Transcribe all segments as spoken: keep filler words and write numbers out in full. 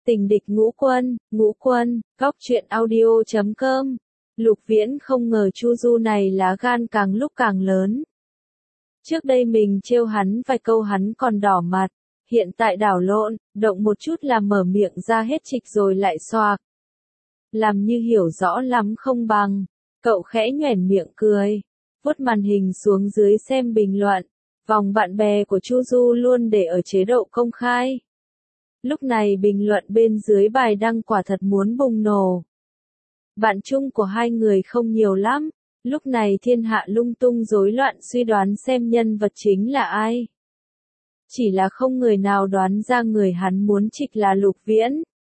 Tình địch ngũ quân, ngũ quân, góc truyện audio chấm com. Lục Viễn không ngờ Chu Du này lá gan càng lúc càng lớn. Trước đây mình trêu hắn vài câu hắn còn đỏ mặt, hiện tại đảo lộn, động một chút là mở miệng ra hết trịch rồi lại xoạc. Làm như hiểu rõ lắm không bằng, cậu khẽ nhoẻn miệng cười, vuốt màn hình xuống dưới xem bình luận, vòng bạn bè của Chu Du luôn để ở chế độ công khai. Lúc này bình luận bên dưới bài đăng quả thật muốn bùng nổ. Bạn chung của hai người không nhiều lắm, lúc này thiên hạ lung tung rối loạn suy đoán xem nhân vật chính là ai. Chỉ là không người nào đoán ra người hắn muốn trịch là Lục Viễn.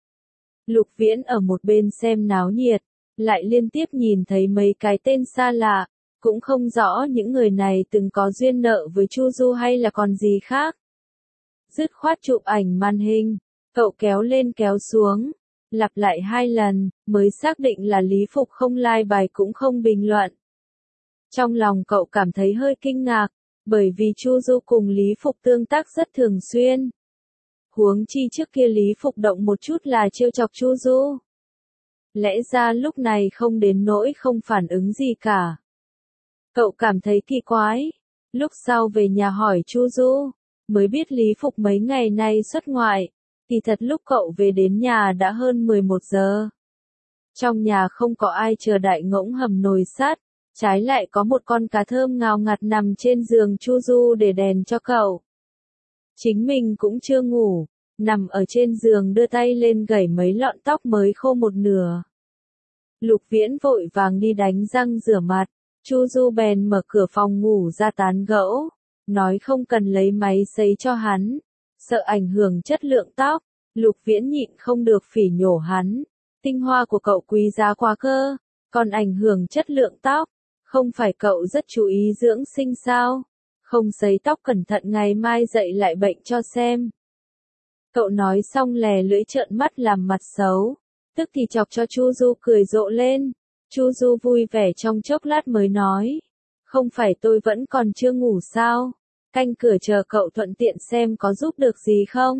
Lục Viễn ở một bên xem náo nhiệt, lại liên tiếp nhìn thấy mấy cái tên xa lạ, cũng không rõ những người này từng có duyên nợ với Chu Du hay là còn gì khác. Dứt khoát chụp ảnh màn hình, cậu kéo lên kéo xuống, lặp lại hai lần, mới xác định là Lý Phục không like bài cũng không bình luận. Trong lòng cậu cảm thấy hơi kinh ngạc, bởi vì Chu Du cùng Lý Phục tương tác rất thường xuyên. Huống chi trước kia Lý Phục động một chút là trêu chọc Chu Du. Lẽ ra lúc này không đến nỗi không phản ứng gì cả. Cậu cảm thấy kỳ quái, lúc sau về nhà hỏi Chu Du, mới biết Lý Phục mấy ngày nay xuất ngoại, thì thật lúc cậu về đến nhà đã hơn mười một giờ. Trong nhà không có ai chờ đại ngỗng hầm nồi sắt, trái lại có một con cá thơm ngào ngạt nằm trên giường Chu Du để đèn cho cậu. Chính mình cũng chưa ngủ, nằm ở trên giường đưa tay lên gẩy mấy lọn tóc mới khô một nửa. Lục Viễn vội vàng đi đánh răng rửa mặt, Chu Du bèn mở cửa phòng ngủ ra tán gẫu, nói không cần lấy máy sấy cho hắn, sợ ảnh hưởng chất lượng tóc. Lục Viễn nhịn không được phỉ nhổ hắn, tinh hoa của cậu quý giá quá cơ, còn ảnh hưởng chất lượng tóc, không phải cậu rất chú ý dưỡng sinh sao, không sấy tóc cẩn thận ngày mai dậy lại bệnh cho xem. Cậu nói xong lè lưỡi trợn mắt làm mặt xấu, tức thì chọc cho Chu Du cười rộ lên. Chu Du vui vẻ trong chốc lát mới nói, không phải tôi vẫn còn chưa ngủ sao, canh cửa chờ cậu thuận tiện xem có giúp được gì không.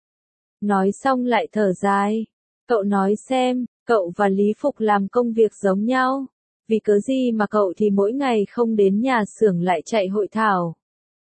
Nói xong lại thở dài, cậu nói xem, cậu và Lý Phục làm công việc giống nhau, vì cớ gì mà cậu thì mỗi ngày không đến nhà xưởng lại chạy hội thảo.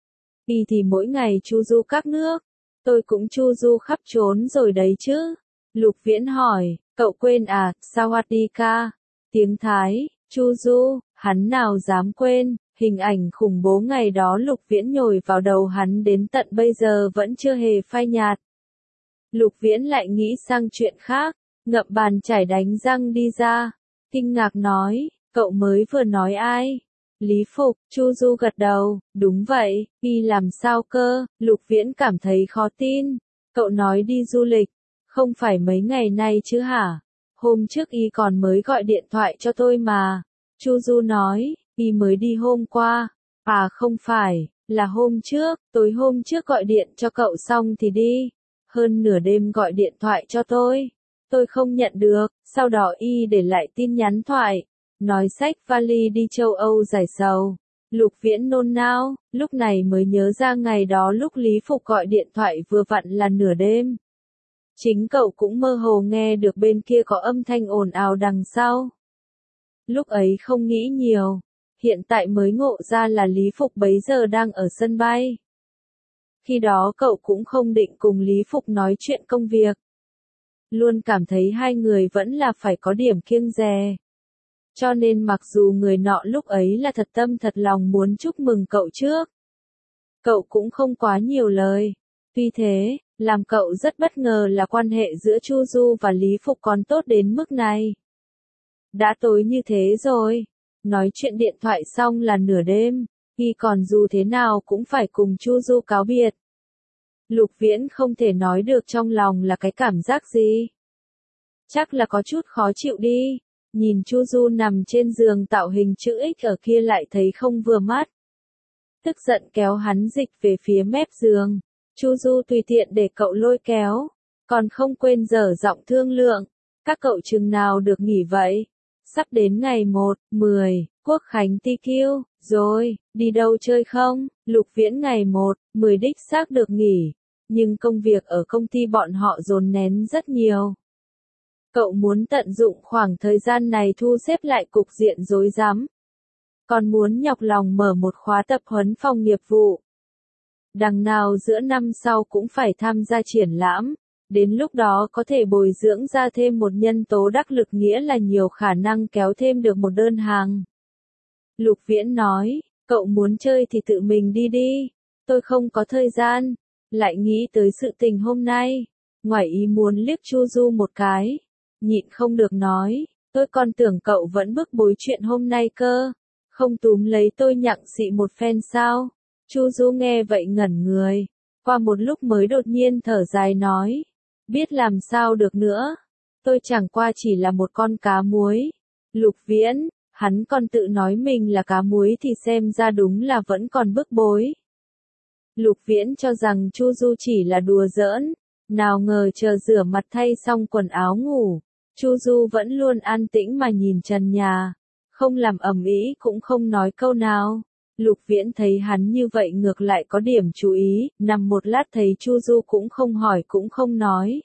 Y thì mỗi ngày chu du các nước, tôi cũng chu du khắp trốn rồi đấy chứ. Lục Viễn hỏi, cậu quên à, Sawadika, tiếng Thái, chu du, hắn nào dám quên, hình ảnh khủng bố ngày đó Lục Viễn nhồi vào đầu hắn đến tận bây giờ vẫn chưa hề phai nhạt. Lục Viễn lại nghĩ sang chuyện khác, ngậm bàn chải đánh răng đi ra, kinh ngạc nói, cậu mới vừa nói ai? Lý Phục. Chu Du gật đầu, đúng vậy, y làm sao cơ? Lục Viễn cảm thấy khó tin, cậu nói đi du lịch, không phải mấy ngày nay chứ hả? Hôm trước y còn mới gọi điện thoại cho tôi mà. Chu Du nói, y mới đi hôm qua. À không phải, là hôm trước, tối hôm trước gọi điện cho cậu xong thì đi. Hơn nửa đêm gọi điện thoại cho tôi. Tôi không nhận được, sau đó y để lại tin nhắn thoại. Nói xách vali đi châu Âu giải sầu. Lục Viễn nôn nao, lúc này mới nhớ ra ngày đó lúc Lý Phục gọi điện thoại vừa vặn là nửa đêm. Chính cậu cũng mơ hồ nghe được bên kia có âm thanh ồn ào đằng sau. Lúc ấy không nghĩ nhiều, hiện tại mới ngộ ra là Lý Phục bấy giờ đang ở sân bay. Khi đó cậu cũng không định cùng Lý Phục nói chuyện công việc. Luôn cảm thấy hai người vẫn là phải có điểm kiêng dè. Cho nên mặc dù người nọ lúc ấy là thật tâm thật lòng muốn chúc mừng cậu trước, cậu cũng không quá nhiều lời. Tuy thế, làm cậu rất bất ngờ là quan hệ giữa Chu Du và Lý Phục còn tốt đến mức này. Đã tối như thế rồi, nói chuyện điện thoại xong là nửa đêm, y còn dù thế nào cũng phải cùng Chu Du cáo biệt. Lục Viễn không thể nói được trong lòng là cái cảm giác gì. Chắc là có chút khó chịu đi. Nhìn Chu Du nằm trên giường tạo hình chữ X ở kia lại thấy không vừa mắt. Tức giận kéo hắn dịch về phía mép giường. Chu Du tùy tiện để cậu lôi kéo, còn không quên dở giọng thương lượng. Các cậu chừng nào được nghỉ vậy? Sắp đến ngày một, mười, Quốc khánh ti kiu, rồi, đi đâu chơi không? Lục Viễn ngày một, mười đích xác được nghỉ. nhưng công việc ở công ty bọn họ dồn nén rất nhiều. Cậu muốn tận dụng khoảng thời gian này thu xếp lại cục diện rối rắm. Còn muốn nhọc lòng mở một khóa tập huấn phòng nghiệp vụ. Đằng nào giữa năm sau cũng phải tham gia triển lãm, đến lúc đó có thể bồi dưỡng ra thêm một nhân tố đắc lực, nghĩa là nhiều khả năng kéo thêm được một đơn hàng. Lục Viễn nói, cậu muốn chơi thì tự mình đi đi, tôi không có thời gian. Lại nghĩ tới sự tình hôm nay, ngoài ý muốn liếc Chu Du một cái, nhịn không được nói, tôi còn tưởng cậu vẫn bức bối chuyện hôm nay cơ, không túm lấy tôi nhặng xị một phen sao? Chu Du nghe vậy ngẩn người, qua một lúc mới đột nhiên thở dài nói, biết làm sao được nữa, tôi chẳng qua chỉ là một con cá muối. Lục Viễn, hắn còn tự nói mình là cá muối thì xem ra đúng là vẫn còn bức bối. Lục Viễn cho rằng Chu Du chỉ là đùa giỡn, nào ngờ chờ rửa mặt thay xong quần áo ngủ, Chu Du vẫn luôn an tĩnh mà nhìn trần nhà, không làm ầm ĩ cũng không nói câu nào. Lục Viễn thấy hắn như vậy ngược lại có điểm chú ý, nằm một lát thấy Chu Du cũng không hỏi cũng không nói.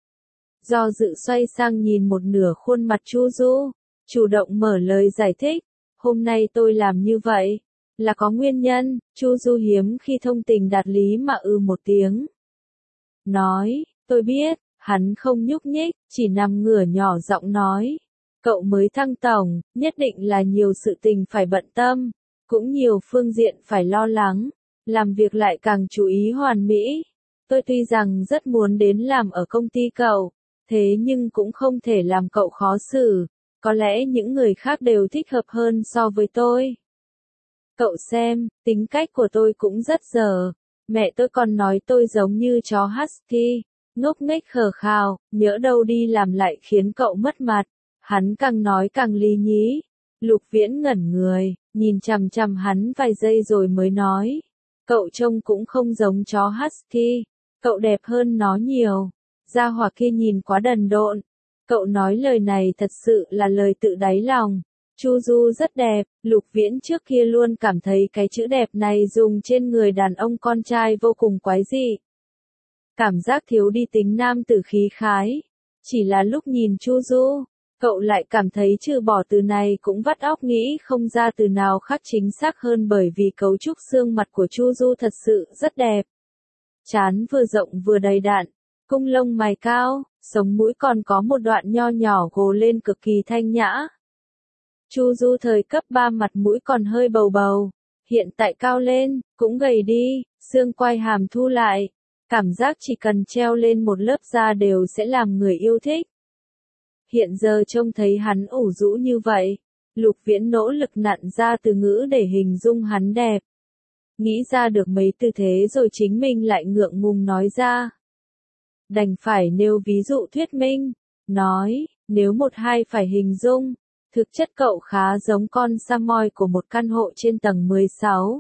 Do dự xoay sang nhìn một nửa khuôn mặt Chu Du, chủ động mở lời giải thích, hôm nay tôi làm như vậy, là có nguyên nhân. Chu Du hiếm khi thông tình đạt lý mà ư một tiếng. Nói, tôi biết, hắn không nhúc nhích, chỉ nằm ngửa nhỏ giọng nói. Cậu mới thăng tổng, nhất định là nhiều sự tình phải bận tâm, cũng nhiều phương diện phải lo lắng, làm việc lại càng chú ý hoàn mỹ. Tôi tuy rằng rất muốn đến làm ở công ty cậu, thế nhưng cũng không thể làm cậu khó xử, có lẽ những người khác đều thích hợp hơn so với tôi. Cậu xem, tính cách của tôi cũng rất dở, mẹ tôi còn nói tôi giống như chó husky, ngốc nghếch khờ khào, nhỡ đâu đi làm lại khiến cậu mất mặt. Hắn càng nói càng lý nhí. Lục Viễn ngẩn người, nhìn chằm chằm hắn vài giây rồi mới nói, cậu trông cũng không giống chó husky, cậu đẹp hơn nó nhiều. Gia hỏa kia nhìn quá đần độn. Cậu nói lời này thật sự là lời tự đáy lòng. Chu Du rất đẹp, Lục Viễn trước kia luôn cảm thấy cái chữ đẹp này dùng trên người đàn ông con trai vô cùng quái dị. Cảm giác thiếu đi tính nam tử khí khái. Chỉ là lúc nhìn Chu Du, cậu lại cảm thấy trừ bỏ từ này cũng vắt óc nghĩ không ra từ nào khác chính xác hơn, bởi vì cấu trúc xương mặt của Chu Du thật sự rất đẹp. Trán vừa rộng vừa đầy đặn, cung lông mày cao, sống mũi còn có một đoạn nho nhỏ gồ lên cực kỳ thanh nhã. Chu Du thời cấp ba mặt mũi còn hơi bầu bầu, hiện tại cao lên, cũng gầy đi, xương quai hàm thu lại, cảm giác chỉ cần treo lên một lớp da đều sẽ làm người yêu thích. Hiện giờ trông thấy hắn ủ rũ như vậy, Lục Viễn nỗ lực nặn ra từ ngữ để hình dung hắn đẹp. Nghĩ ra được mấy tư thế rồi chính mình lại ngượng ngùng nói ra. Đành phải nêu ví dụ thuyết minh, nói, nếu một hai phải hình dung, thực chất cậu khá giống con Samoy của một căn hộ trên tầng mười sáu.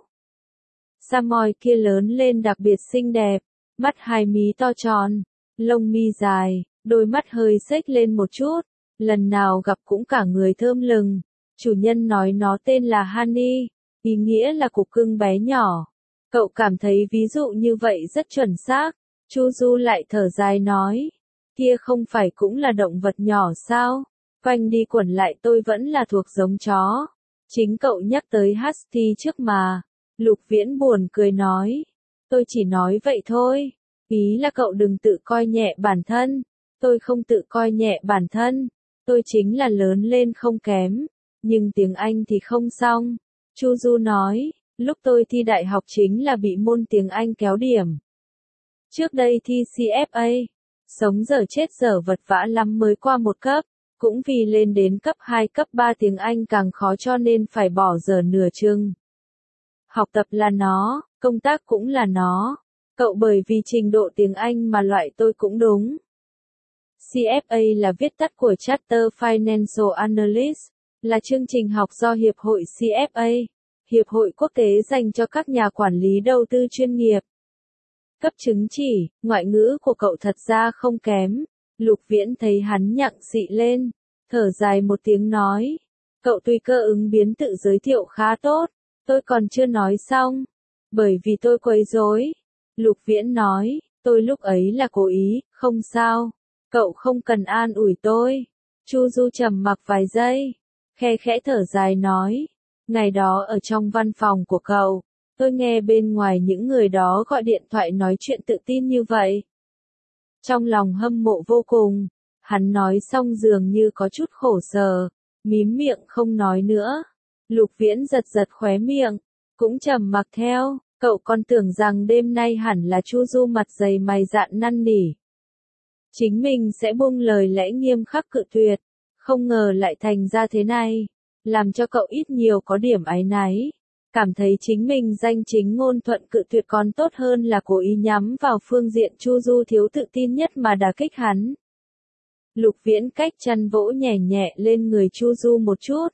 Samoy kia lớn lên đặc biệt xinh đẹp, mắt hai mí to tròn, lông mi dài, đôi mắt hơi xếch lên một chút, lần nào gặp cũng cả người thơm lừng. Chủ nhân nói nó tên là Honey, ý nghĩa là cục cưng bé nhỏ. Cậu cảm thấy ví dụ như vậy rất chuẩn xác. Chu Du lại thở dài nói, kia không phải cũng là động vật nhỏ sao? Quanh đi quẩn lại tôi vẫn là thuộc giống chó. Chính cậu nhắc tới Husky trước mà. Lục Viễn buồn cười nói, tôi chỉ nói vậy thôi. Ý là cậu đừng tự coi nhẹ bản thân. Tôi không tự coi nhẹ bản thân. Tôi chính là lớn lên không kém. Nhưng tiếng Anh thì không xong. Chu Du nói, lúc tôi thi đại học chính là bị môn tiếng Anh kéo điểm. Trước đây thi xê ép a, sống dở chết dở vật vã lắm mới qua một cấp, cũng vì lên đến cấp hai cấp ba tiếng Anh càng khó cho nên phải bỏ dở nửa chừng. Học tập là nó, công tác cũng là nó. Cậu bởi vì trình độ tiếng Anh mà loại tôi cũng đúng. xê ép a là viết tắt của Chartered Financial Analyst, là chương trình học do Hiệp hội xê ép a, Hiệp hội quốc tế dành cho các nhà quản lý đầu tư chuyên nghiệp. Cấp chứng chỉ, ngoại ngữ của cậu thật ra không kém. Lục Viễn thấy hắn nhặng xị lên, thở dài một tiếng nói, cậu tùy cơ ứng biến tự giới thiệu khá tốt, tôi còn chưa nói xong, bởi vì tôi quấy rối. Lục Viễn nói, tôi lúc ấy là cố ý, không sao. Cậu không cần an ủi tôi. Chu Du trầm mặc vài giây, khe khẽ thở dài nói. Ngày đó ở trong văn phòng của cậu, tôi nghe bên ngoài những người đó gọi điện thoại nói chuyện tự tin như vậy. Trong lòng hâm mộ vô cùng, hắn nói xong dường như có chút khổ sở, mím miệng không nói nữa. Lục Viễn giật giật khóe miệng, cũng trầm mặc theo. Cậu còn tưởng rằng đêm nay hẳn là Chu Du mặt dày mày dạn năn nỉ. Chính mình sẽ buông lời lẽ nghiêm khắc cự tuyệt, không ngờ lại thành ra thế này, làm cho cậu ít nhiều có điểm áy náy, cảm thấy chính mình danh chính ngôn thuận cự tuyệt còn tốt hơn là cố ý nhắm vào phương diện Chu Du thiếu tự tin nhất mà đả kích hắn. Lục Viễn cách chăn vỗ nhẹ nhẹ lên người Chu Du một chút.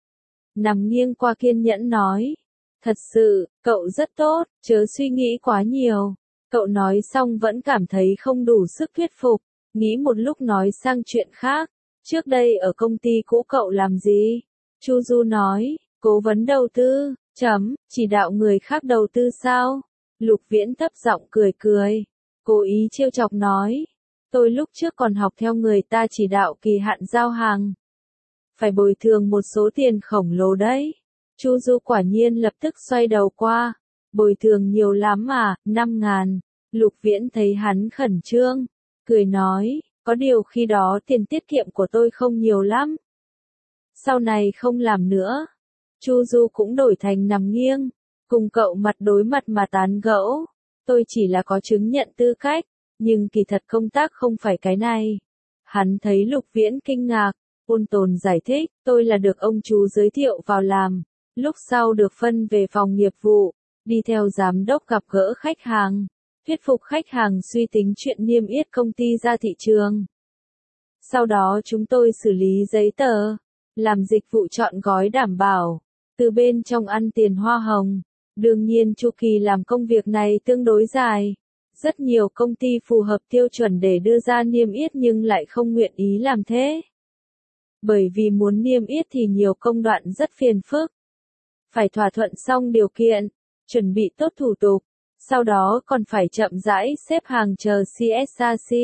Nằm nghiêng qua kiên nhẫn nói. Thật sự, cậu rất tốt, chớ suy nghĩ quá nhiều. Cậu nói xong vẫn cảm thấy không đủ sức thuyết phục, nghĩ một lúc nói sang chuyện khác. Trước đây ở công ty cũ cậu làm gì? Chu Du nói, cố vấn đầu tư, chấm, chỉ đạo người khác đầu tư sao? Lục Viễn thấp giọng cười cười, cố ý trêu chọc nói. Tôi lúc trước còn học theo người ta chỉ đạo kỳ hạn giao hàng. Phải bồi thường một số tiền khổng lồ đấy. Chu Du quả nhiên lập tức xoay đầu qua. Bồi thường nhiều lắm à, năm ngàn. Lục Viễn thấy hắn khẩn trương, cười nói, có điều khi đó tiền tiết kiệm của tôi không nhiều lắm. Sau này không làm nữa. Chu Du cũng đổi thành nằm nghiêng, cùng cậu mặt đối mặt mà tán gẫu. Tôi chỉ là có chứng nhận tư cách, nhưng kỳ thật công tác không phải cái này. Hắn thấy Lục Viễn kinh ngạc, ôn tồn giải thích, tôi là được ông chú giới thiệu vào làm. Lúc sau được phân về phòng nghiệp vụ, đi theo giám đốc gặp gỡ khách hàng, thuyết phục khách hàng suy tính chuyện niêm yết công ty ra thị trường. Sau đó chúng tôi xử lý giấy tờ, làm dịch vụ chọn gói đảm bảo, từ bên trong ăn tiền hoa hồng. Đương nhiên chu kỳ làm công việc này tương đối dài. Rất nhiều công ty phù hợp tiêu chuẩn để đưa ra niêm yết nhưng lại không nguyện ý làm thế. Bởi vì muốn niêm yết thì nhiều công đoạn rất phiền phức. Phải thỏa thuận xong điều kiện, chuẩn bị tốt thủ tục, sau đó còn phải chậm rãi xếp hàng chờ xê ét a xê.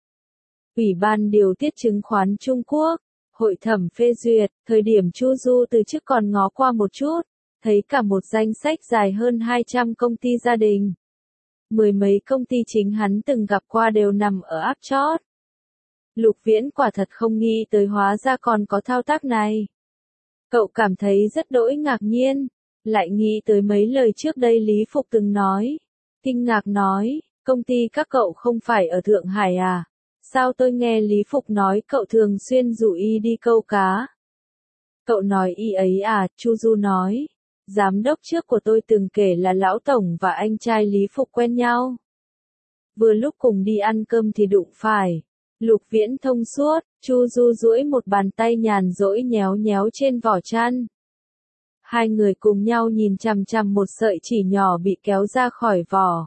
Ủy ban điều tiết chứng khoán Trung Quốc, hội thẩm phê duyệt, thời điểm Chu Du từ chức còn ngó qua một chút, thấy cả một danh sách dài hơn hai trăm công ty gia đình. Mười mấy công ty chính hắn từng gặp qua đều nằm ở áp chót. Lục Viễn quả thật không nghĩ tới hóa ra còn có thao tác này. Cậu cảm thấy rất đỗi ngạc nhiên, lại nghĩ tới mấy lời trước đây Lý Phục từng nói. Kinh ngạc nói, công ty các cậu không phải ở Thượng Hải à? Sao tôi nghe Lý Phục nói cậu thường xuyên rủ y đi câu cá? Cậu nói y ấy à, Chu Du nói. Giám đốc trước của tôi từng kể là lão tổng và anh trai Lý Phục quen nhau. Vừa lúc cùng đi ăn cơm thì đụng phải. Lục Viễn thông suốt, Chu Du duỗi một bàn tay nhàn rỗi nhéo nhéo trên vỏ chăn. Hai người cùng nhau nhìn chằm chằm một sợi chỉ nhỏ bị kéo ra khỏi vỏ.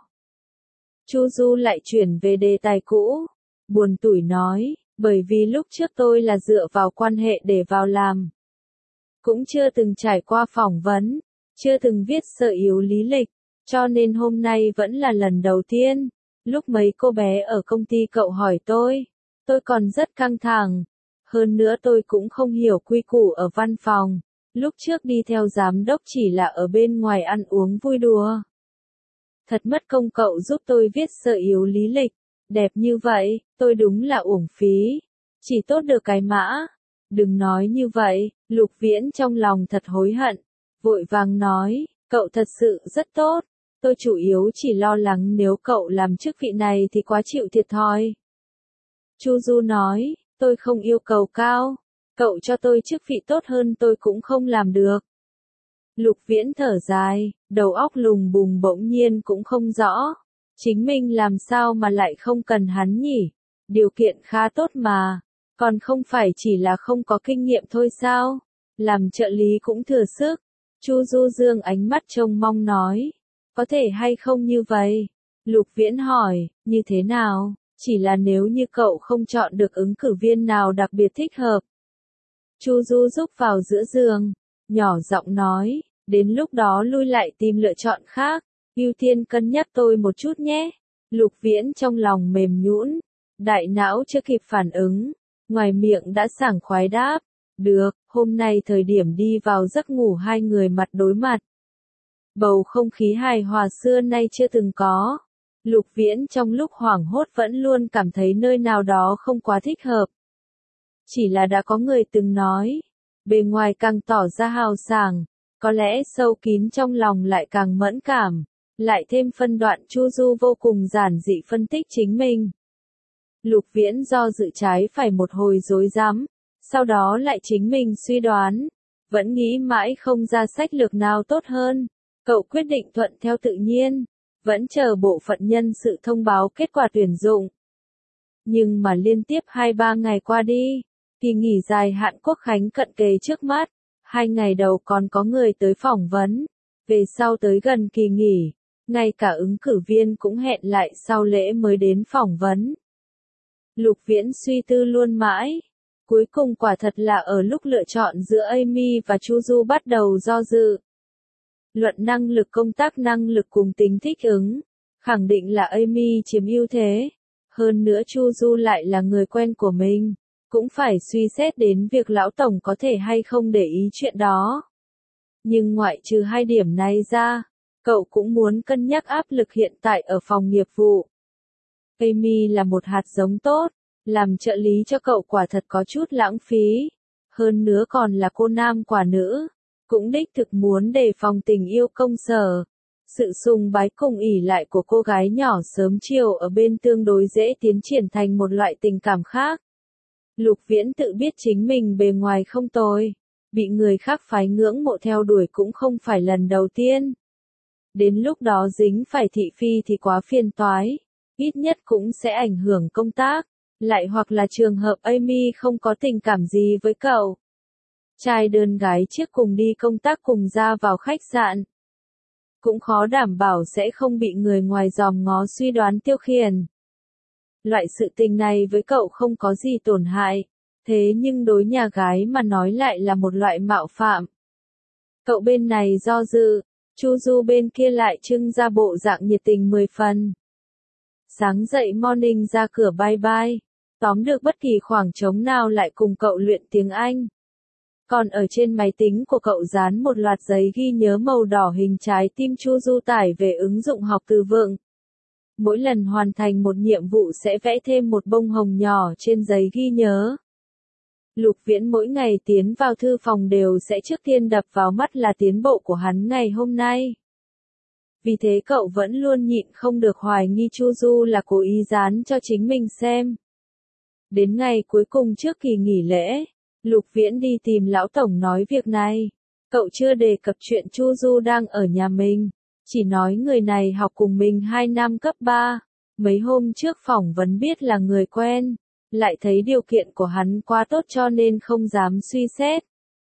Chu Du lại chuyển về đề tài cũ, buồn tủi nói, bởi vì lúc trước tôi là dựa vào quan hệ để vào làm. Cũng chưa từng trải qua phỏng vấn, chưa từng viết sơ yếu lý lịch, cho nên hôm nay vẫn là lần đầu tiên. Lúc mấy cô bé ở công ty cậu hỏi tôi, tôi còn rất căng thẳng. Hơn nữa tôi cũng không hiểu quy củ ở văn phòng. Lúc trước đi theo giám đốc chỉ là ở bên ngoài ăn uống vui đùa. Thật mất công cậu giúp tôi viết sơ yếu lý lịch. Đẹp như vậy, tôi đúng là uổng phí. Chỉ tốt được cái mã. Đừng nói như vậy, Lục Viễn trong lòng thật hối hận. Vội vàng nói, cậu thật sự rất tốt. Tôi chủ yếu chỉ lo lắng nếu cậu làm chức vị này thì quá chịu thiệt thòi. Chu Du nói, tôi không yêu cầu cao. Cậu cho tôi chức vị tốt hơn tôi cũng không làm được. Lục Viễn thở dài, đầu óc lùng bùng bỗng nhiên cũng không rõ. Chính mình làm sao mà lại không cần hắn nhỉ? Điều kiện khá tốt mà. Còn không phải chỉ là không có kinh nghiệm thôi sao? Làm trợ lý cũng thừa sức. Chu Du dương ánh mắt trông mong nói. Có thể hay không như vậy? Lục Viễn hỏi, như thế nào? Chỉ là nếu như cậu không chọn được ứng cử viên nào đặc biệt thích hợp. Chu Du rúc vào giữa giường, nhỏ giọng nói, đến lúc đó lui lại tìm lựa chọn khác, ưu tiên cân nhắc tôi một chút nhé. Lục Viễn trong lòng mềm nhũn, đại não chưa kịp phản ứng, ngoài miệng đã sảng khoái đáp, được, hôm nay thời điểm đi vào giấc ngủ hai người mặt đối mặt. Bầu không khí hài hòa xưa nay chưa từng có. Lục Viễn trong lúc hoảng hốt vẫn luôn cảm thấy nơi nào đó không quá thích hợp. Chỉ là đã có người từng nói, bề ngoài càng tỏ ra hào sảng, có lẽ sâu kín trong lòng lại càng mẫn cảm, lại thêm phân đoạn Chu Du vô cùng giản dị phân tích chính mình. Lục Viễn do dự trái phải một hồi rối rắm, sau đó lại chính mình suy đoán, vẫn nghĩ mãi không ra sách lược nào tốt hơn, cậu quyết định thuận theo tự nhiên, vẫn chờ bộ phận nhân sự thông báo kết quả tuyển dụng. Nhưng mà liên tiếp hai ba ngày qua đi, kỳ nghỉ dài hạn Quốc khánh cận kề trước mắt, hai ngày đầu còn có người tới phỏng vấn, về sau tới gần kỳ nghỉ, ngay cả ứng cử viên cũng hẹn lại sau lễ mới đến phỏng vấn. Lục Viễn suy tư luôn mãi, cuối cùng quả thật là ở lúc lựa chọn giữa Amy và Chu Du bắt đầu do dự. Luận năng lực công tác năng lực cùng tính thích ứng, khẳng định là Amy chiếm ưu thế. Hơn nữa Chu Du lại là người quen của mình, cũng phải suy xét đến việc lão tổng có thể hay không để ý chuyện đó. Nhưng ngoại trừ hai điểm này ra, cậu cũng muốn cân nhắc áp lực hiện tại ở phòng nghiệp vụ. Amy là một hạt giống tốt, làm trợ lý cho cậu quả thật có chút lãng phí. Hơn nữa còn là cô nam quả nữ, cũng đích thực muốn đề phòng tình yêu công sở. Sự sùng bái cùng ỷ lại của cô gái nhỏ sớm chiều ở bên tương đối dễ tiến triển thành một loại tình cảm khác. Lục Viễn tự biết chính mình bề ngoài không tồi, bị người khác phái ngưỡng mộ theo đuổi cũng không phải lần đầu tiên. Đến lúc đó dính phải thị phi thì quá phiền toái, ít nhất cũng sẽ ảnh hưởng công tác, lại hoặc là trường hợp Amy không có tình cảm gì với cậu. Trai đơn gái chiếc cùng đi công tác cùng ra vào khách sạn. Cũng khó đảm bảo sẽ không bị người ngoài dòm ngó suy đoán tiêu khiển. Loại sự tình này với cậu không có gì tổn hại, thế nhưng đối nhà gái mà nói lại là một loại mạo phạm. Cậu bên này do dự, Chu Du bên kia lại trưng ra bộ dạng nhiệt tình mười phần. Sáng dậy morning ra cửa bye bye, tóm được bất kỳ khoảng trống nào lại cùng cậu luyện tiếng Anh. Còn ở trên máy tính của cậu dán một loạt giấy ghi nhớ màu đỏ hình trái tim Chu Du tải về ứng dụng học từ vựng. Mỗi lần hoàn thành một nhiệm vụ sẽ vẽ thêm một bông hồng nhỏ trên giấy ghi nhớ. Lục Viễn mỗi ngày tiến vào thư phòng đều sẽ trước tiên đập vào mắt là tiến bộ của hắn ngày hôm nay. Vì thế cậu vẫn luôn nhịn không được hoài nghi Chu Du là cố ý dán cho chính mình xem. Đến ngày cuối cùng trước kỳ nghỉ lễ, Lục Viễn đi tìm lão tổng nói việc này. Cậu chưa đề cập chuyện Chu Du đang ở nhà mình, chỉ nói người này học cùng mình hai năm cấp ba, mấy hôm trước phỏng vấn biết là người quen, lại thấy điều kiện của hắn quá tốt cho nên không dám suy xét.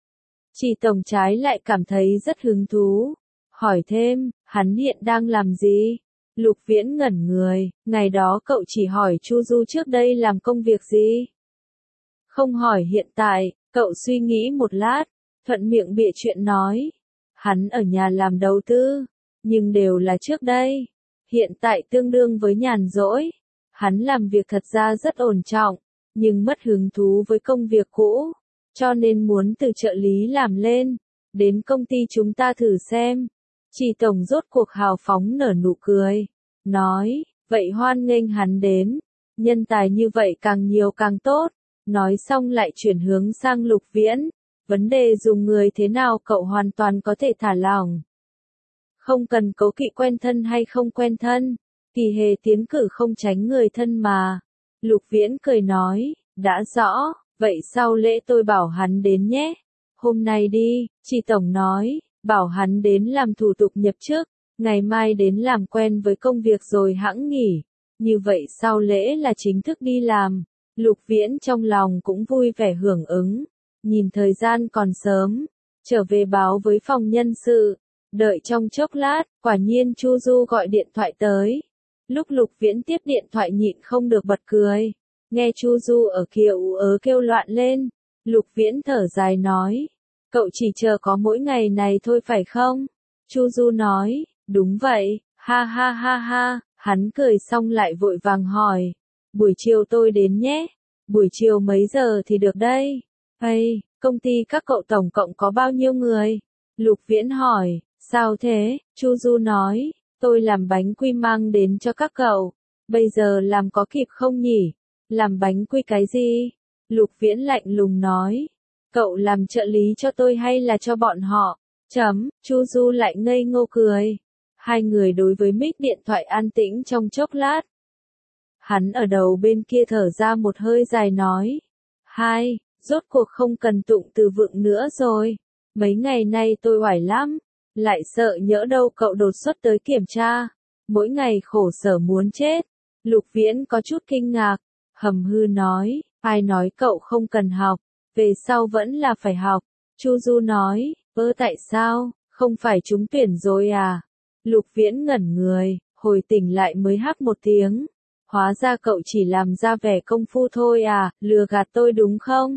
Chỉ tổng trái lại cảm thấy rất hứng thú, hỏi thêm, hắn hiện đang làm gì? Lục Viễn ngẩn người, ngày đó cậu chỉ hỏi Chu Du trước đây làm công việc gì? Không hỏi hiện tại, cậu suy nghĩ một lát, thuận miệng bịa chuyện nói. Hắn ở nhà làm đầu tư, nhưng đều là trước đây. Hiện tại tương đương với nhàn rỗi. Hắn làm việc thật ra rất ổn trọng, nhưng mất hứng thú với công việc cũ, cho nên muốn từ trợ lý làm lên, đến công ty chúng ta thử xem. Chỉ tổng rốt cuộc hào phóng nở nụ cười, nói, vậy hoan nghênh hắn đến, nhân tài như vậy càng nhiều càng tốt. Nói xong lại chuyển hướng sang Lục Viễn, vấn đề dùng người thế nào cậu hoàn toàn có thể thả lỏng. Không cần cố kỵ quen thân hay không quen thân, kỳ hề tiến cử không tránh người thân mà. Lục Viễn cười nói, đã rõ, vậy sau lễ tôi bảo hắn đến nhé. Hôm nay đi, chị tổng nói, bảo hắn đến làm thủ tục nhập chức, ngày mai đến làm quen với công việc rồi hẵng nghỉ. Như vậy sau lễ là chính thức đi làm. Lục Viễn trong lòng cũng vui vẻ hưởng ứng, nhìn thời gian còn sớm, trở về báo với phòng nhân sự, đợi trong chốc lát, quả nhiên Chu Du gọi điện thoại tới. Lúc Lục Viễn tiếp điện thoại nhịn không được bật cười, nghe Chu Du ở kia ú ớ kêu loạn lên, Lục Viễn thở dài nói, cậu chỉ chờ có mỗi ngày này thôi phải không? Chu Du nói, đúng vậy, ha ha ha ha, Hắn cười xong lại vội vàng hỏi, buổi chiều tôi đến nhé, buổi chiều mấy giờ thì được đây? Ây, công ty các cậu tổng cộng có bao nhiêu người? Lục Viễn hỏi, sao thế? Chu Du nói, tôi làm bánh quy mang đến cho các cậu, bây giờ làm có kịp không nhỉ? Làm bánh quy cái gì? Lục Viễn lạnh lùng nói, cậu làm trợ lý cho tôi hay là cho bọn họ? Chấm, Chu Du lại ngây ngô cười. Hai người đối với mic điện thoại an tĩnh trong chốc lát. Hắn ở đầu bên kia thở ra một hơi dài nói, hai, rốt cuộc không cần tụng từ vựng nữa rồi. Mấy ngày nay tôi oải lắm, lại sợ nhỡ đâu cậu đột xuất tới kiểm tra. Mỗi ngày khổ sở muốn chết. Lục Viễn có chút kinh ngạc, hầm hư nói, ai nói cậu không cần học, về sau vẫn là phải học. Chu Du nói, ơ tại sao, không phải trúng tuyển rồi à? Lục Viễn ngẩn người, hồi tỉnh lại mới hắc một tiếng. Hóa ra cậu chỉ làm ra vẻ công phu thôi à, lừa gạt tôi đúng không?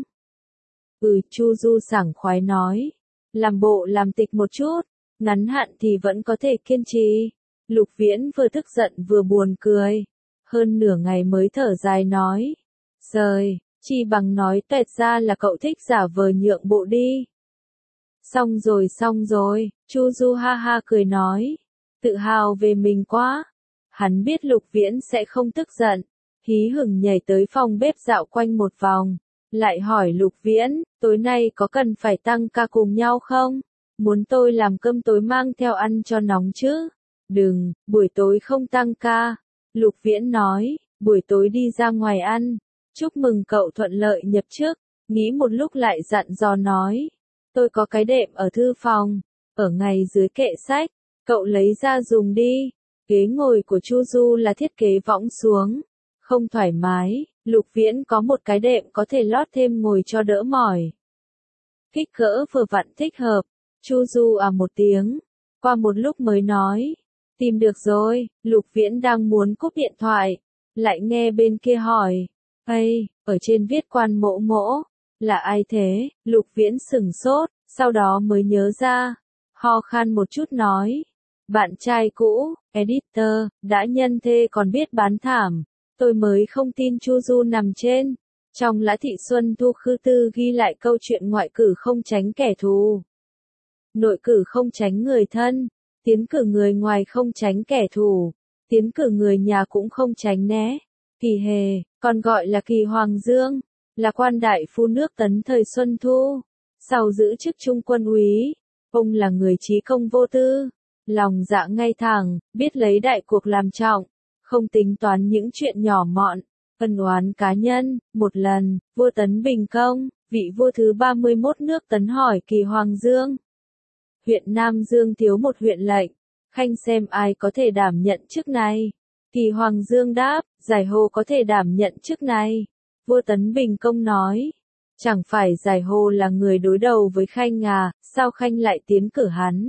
Ừ, Chu Du sảng khoái nói. Làm bộ làm tịch một chút, ngắn hạn thì vẫn có thể kiên trì. Lục Viễn vừa tức giận vừa buồn cười. Hơn nửa ngày mới thở dài nói. Trời, chi bằng nói tuẹt ra là cậu thích giả vờ nhượng bộ đi. Xong rồi xong rồi, Chu Du ha ha cười nói. Tự hào về mình quá. Hắn biết Lục Viễn sẽ không tức giận. Hí hửng nhảy tới phòng bếp dạo quanh một vòng. Lại hỏi Lục Viễn, tối nay có cần phải tăng ca cùng nhau không? Muốn tôi làm cơm tối mang theo ăn cho nóng chứ? Đừng, buổi tối không tăng ca. Lục Viễn nói, buổi tối đi ra ngoài ăn. Chúc mừng cậu thuận lợi nhập chức. Nghĩ một lúc lại dặn dò nói. Tôi có cái đệm ở thư phòng, ở ngay dưới kệ sách. Cậu lấy ra dùng đi. Ghế ngồi của Chu Du là thiết kế võng xuống. Không thoải mái, Lục Viễn có một cái đệm có thể lót thêm ngồi cho đỡ mỏi. Kích cỡ vừa vặn thích hợp. Chu Du à một tiếng. Qua một lúc mới nói. Tìm được rồi. Lục Viễn đang muốn cúp điện thoại. Lại nghe bên kia hỏi. Ây, ở trên viết Quan Mỗ Mỗ. Là ai thế? Lục Viễn sửng sốt. Sau đó mới nhớ ra. Ho khan một chút nói. Bạn trai cũ, editor, đã nhân thê còn biết bán thảm. Tôi mới không tin Chu Du nằm trên. Trong Lã Thị Xuân Thu Khư Tư ghi lại câu chuyện ngoại cử không tránh kẻ thù. Nội cử không tránh người thân. Tiến cử người ngoài không tránh kẻ thù. Tiến cử người nhà cũng không tránh né. Kỳ Hề, còn gọi là Kỳ Hoàng Dương, là quan đại phu nước Tấn thời Xuân Thu. Sau giữ chức trung quân úy, ông là người trí công vô tư. Lòng dạ ngay thẳng, biết lấy đại cuộc làm trọng, không tính toán những chuyện nhỏ mọn, ân oán cá nhân. Một lần, vua Tấn bình công, vị vua thứ ba mươi mốt nước Tấn hỏi Kỳ Hoàng Dương. Huyện Nam Dương thiếu một huyện lệnh, khanh xem ai có thể đảm nhận chức này. Kỳ Hoàng Dương đáp, Giải Hồ có thể đảm nhận chức này. Vua Tấn bình công nói, chẳng phải Giải Hồ là người đối đầu với khanh à, sao khanh lại tiến cử hắn?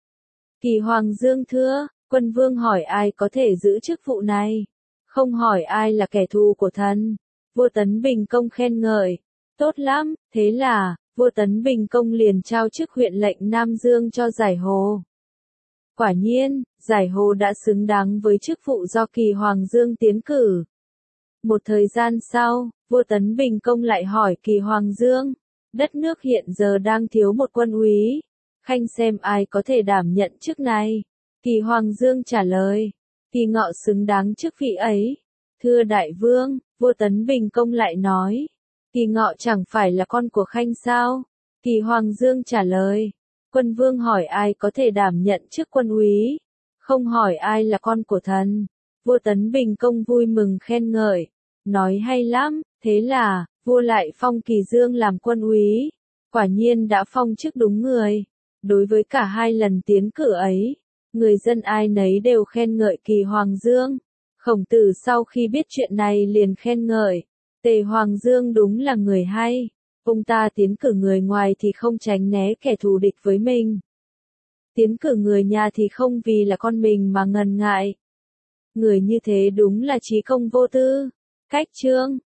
Kỳ Hoàng Dương thưa, quân vương hỏi ai có thể giữ chức vụ này, không hỏi ai là kẻ thù của thần. Vua Tấn bình công khen ngợi, tốt lắm, thế là, vua Tấn bình công liền trao chức huyện lệnh Nam Dương cho Giải Hồ. Quả nhiên, Giải Hồ đã xứng đáng với chức vụ do Kỳ Hoàng Dương tiến cử. Một thời gian sau, vua Tấn bình công lại hỏi Kỳ Hoàng Dương, đất nước hiện giờ đang thiếu một quân úy. Khanh xem ai có thể đảm nhận chức này. Kỳ Hoàng Dương trả lời, Kỳ Ngọ xứng đáng chức vị ấy. Thưa đại vương, vua Tấn bình công lại nói, Kỳ Ngọ chẳng phải là con của khanh sao? Kỳ Hoàng Dương trả lời, quân vương hỏi ai có thể đảm nhận chức quân úy, không hỏi ai là con của thần. Vua Tấn bình công vui mừng khen ngợi, nói hay lắm. Thế là, vua lại phong Kỳ Dương làm quân úy. Quả nhiên đã phong chức đúng người. Đối với cả hai lần tiến cử ấy, người dân ai nấy đều khen ngợi Kỳ Hoàng Dương. Khổng Tử sau khi biết chuyện này liền khen ngợi, Tề Hoàng Dương đúng là người hay. Ông ta tiến cử người ngoài thì không tránh né kẻ thù địch với mình. Tiến cử người nhà thì không vì là con mình mà ngần ngại. Người như thế đúng là trí công vô tư. Cách chương